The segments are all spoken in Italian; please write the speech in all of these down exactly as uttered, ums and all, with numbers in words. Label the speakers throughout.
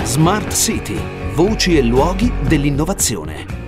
Speaker 1: Smart City, voci e luoghi dell'innovazione.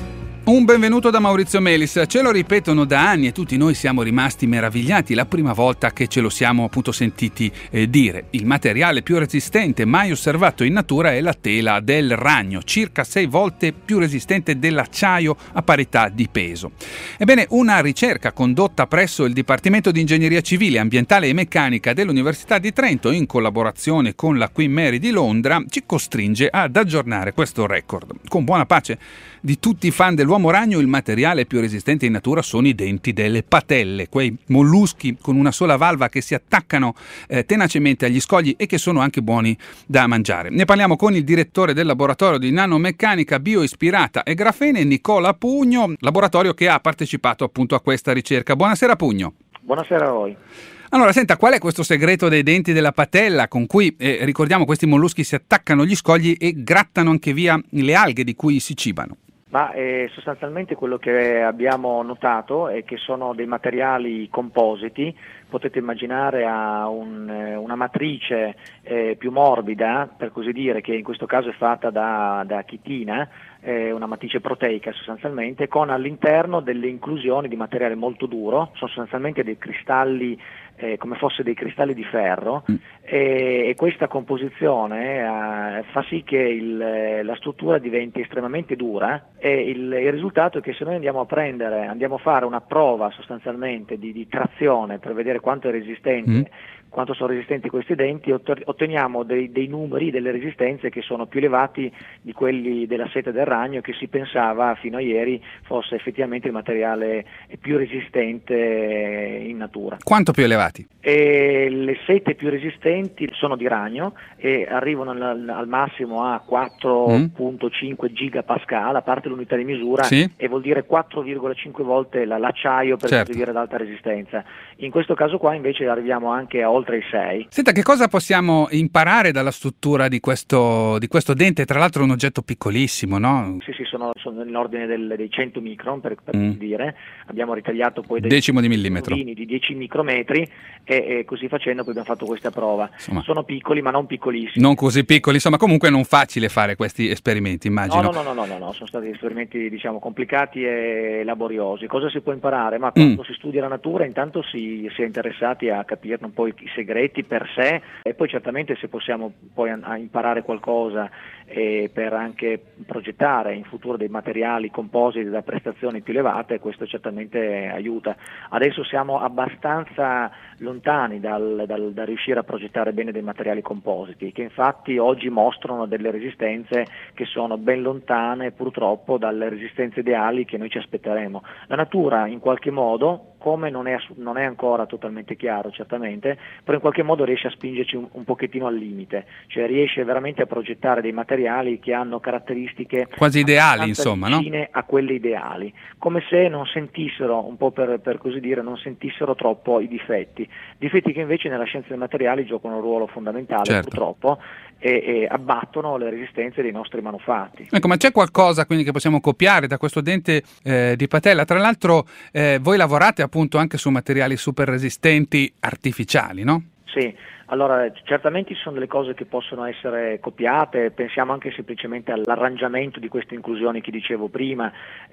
Speaker 2: Un benvenuto da Maurizio Melis. Ce lo ripetono da anni e tutti noi siamo rimasti meravigliati la prima volta che ce lo siamo appunto sentiti eh, dire. Il materiale più resistente mai osservato in natura è la tela del ragno, circa sei volte più resistente dell'acciaio a parità di peso. Ebbene, una ricerca condotta presso il Dipartimento di Ingegneria Civile, Ambientale e Meccanica dell'Università di Trento, in collaborazione con la Queen Mary di Londra, ci costringe ad aggiornare questo record. Con buona pace di tutti i fan dell'uomo ragno, il materiale più resistente in natura sono i denti delle patelle, quei molluschi con una sola valva che si attaccano eh, tenacemente agli scogli e che sono anche buoni da mangiare. Ne parliamo con il direttore del laboratorio di nanomeccanica bioispirata e grafene, Nicola Pugno, laboratorio che ha partecipato appunto a questa ricerca. Buonasera Pugno.
Speaker 3: Buonasera a voi.
Speaker 2: Allora, senta, qual è questo segreto dei denti della patella con cui, eh, ricordiamo, questi molluschi si attaccano agli scogli e grattano anche via le alghe di cui si cibano?
Speaker 3: Ma eh, sostanzialmente quello che abbiamo notato è che sono dei materiali compositi. Potete immaginare a un, una matrice eh, più morbida, per così dire, che in questo caso è fatta da, da chitina, eh, una matrice proteica sostanzialmente, con all'interno delle inclusioni di materiale molto duro, sono sostanzialmente dei cristalli, eh, come fosse dei cristalli di ferro, mm. e, e questa composizione eh, fa sì che il, la struttura diventi estremamente dura, e il, il risultato è che se noi andiamo a prendere, andiamo a fare una prova sostanzialmente di, di trazione per vedere quanto è resistente, mm. quanto sono resistenti questi denti, otteniamo dei, dei numeri, delle resistenze che sono più elevati di quelli della sete del ragno, che si pensava fino a ieri fosse effettivamente il materiale più resistente in natura.
Speaker 2: Quanto più elevati?
Speaker 3: E le sete più resistenti sono di ragno e arrivano al, al massimo a quattro virgola cinque mm. gigapascal, a parte l'unità di misura, sì. E vuol dire quattro virgola cinque volte la, l'acciaio, per
Speaker 2: certo.
Speaker 3: dire ad alta resistenza. In questo caso qua invece arriviamo anche a oltre i sei.
Speaker 2: Senta, che cosa possiamo imparare dalla struttura di questo, di questo dente? Tra l'altro è un oggetto piccolissimo, no?
Speaker 3: Sì, sì, sono, sono nell'ordine del, dei cento micron, per, per mm. dire. Abbiamo ritagliato poi dei
Speaker 2: decimo di millimetro
Speaker 3: di dieci micrometri e, e così facendo poi abbiamo fatto questa prova. Insomma, sono piccoli ma non piccolissimi.
Speaker 2: Non così piccoli, insomma, comunque non facile fare questi esperimenti, immagino.
Speaker 3: No, no, no, no, no, no, sono stati esperimenti, diciamo, complicati e laboriosi. Cosa si può imparare? Ma quando mm. si studia la natura intanto si, si è interessati a capirne un po' i, i segreti per sé, e poi certamente se possiamo poi a, a imparare qualcosa eh, per anche progettare in futuro dei materiali compositi da prestazioni più elevate, questo certamente aiuta. Adesso siamo abbastanza lontani dal, dal, da riuscire a progettare bene dei materiali compositi, che infatti oggi mostrano delle resistenze che sono ben lontane purtroppo dalle resistenze ideali che noi ci aspetteremo. La natura in qualche modo, come non è, non è ancora totalmente chiaro certamente, però in qualche modo riesce a spingerci un, un pochettino al limite, cioè riesce veramente a progettare dei materiali che hanno caratteristiche
Speaker 2: quasi ideali, insomma,
Speaker 3: vicine,
Speaker 2: no?
Speaker 3: a quelle ideali, come se non sentissero, un po' per, per così dire, non sentissero troppo i difetti, difetti che invece nella scienza dei materiali giocano un ruolo fondamentale, certo. purtroppo, e, e abbattono le resistenze dei nostri manufatti.
Speaker 2: Ecco, ma c'è qualcosa quindi che possiamo copiare da questo dente eh, di patella? Tra l'altro eh, voi lavorate appunto anche su materiali super resistenti artificiali, no?
Speaker 3: Sì, allora certamente ci sono delle cose che possono essere copiate, pensiamo anche semplicemente all'arrangiamento di queste inclusioni che dicevo prima.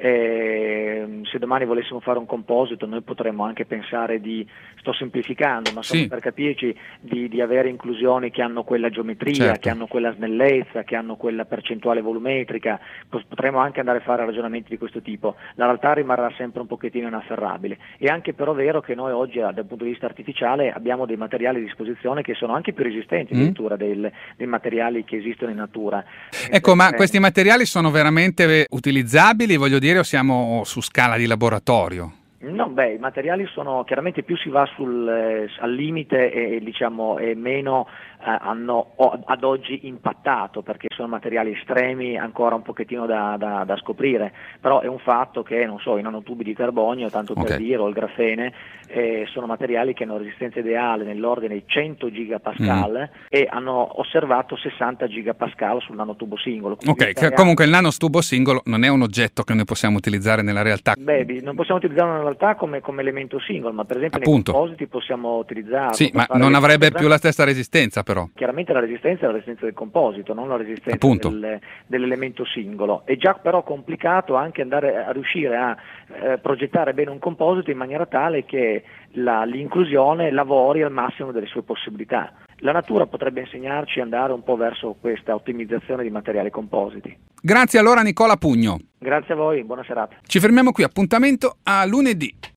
Speaker 3: Eh, se domani volessimo fare un composito noi potremmo anche pensare di, sto semplificando, ma solo sì. per capirci, di, di avere inclusioni che hanno quella geometria, certo. che hanno quella snellezza, che hanno quella percentuale volumetrica, potremmo anche andare a fare ragionamenti di questo tipo. La realtà rimarrà sempre un pochettino inafferrabile. È anche però vero che noi oggi dal punto di vista artificiale abbiamo dei materiali a disposizione che sono anche più resistenti addirittura mm. del, dei materiali che esistono in natura.
Speaker 2: Ecco,
Speaker 3: eh,
Speaker 2: ma questi materiali sono veramente utilizzabili, voglio dire, o siamo su scala di laboratorio?
Speaker 3: No, beh, i materiali sono, chiaramente più si va sul, eh, al limite e, e diciamo e meno eh, hanno o, ad oggi impattato, perché sono materiali estremi ancora un pochettino da, da, da scoprire, però è un fatto che, non so, i nanotubi di carbonio, tanto per okay. dire, o il grafene, eh, sono materiali che hanno resistenza ideale nell'ordine di cento gigapascal mm. e hanno osservato sessanta gigapascal sul nanotubo singolo.
Speaker 2: Ok, che comunque il nanotubo singolo non è un oggetto che noi possiamo utilizzare nella realtà.
Speaker 3: Beh, non possiamo utilizzarlo nella realtà come, come elemento singolo, ma per esempio
Speaker 2: Appunto.
Speaker 3: nei compositi possiamo utilizzarlo.
Speaker 2: Sì, ma non avrebbe più la stessa resistenza però.
Speaker 3: Chiaramente la resistenza è la resistenza del composito, non la resistenza del, dell'elemento singolo. È già però complicato anche andare a riuscire a eh, progettare bene un composito in maniera tale che la, l'inclusione lavori al massimo delle sue possibilità. La natura potrebbe insegnarci ad andare un po' verso questa ottimizzazione di materiali compositi.
Speaker 2: Grazie allora Nicola Pugno.
Speaker 3: Grazie a voi, buona serata.
Speaker 2: Ci fermiamo qui, appuntamento a lunedì.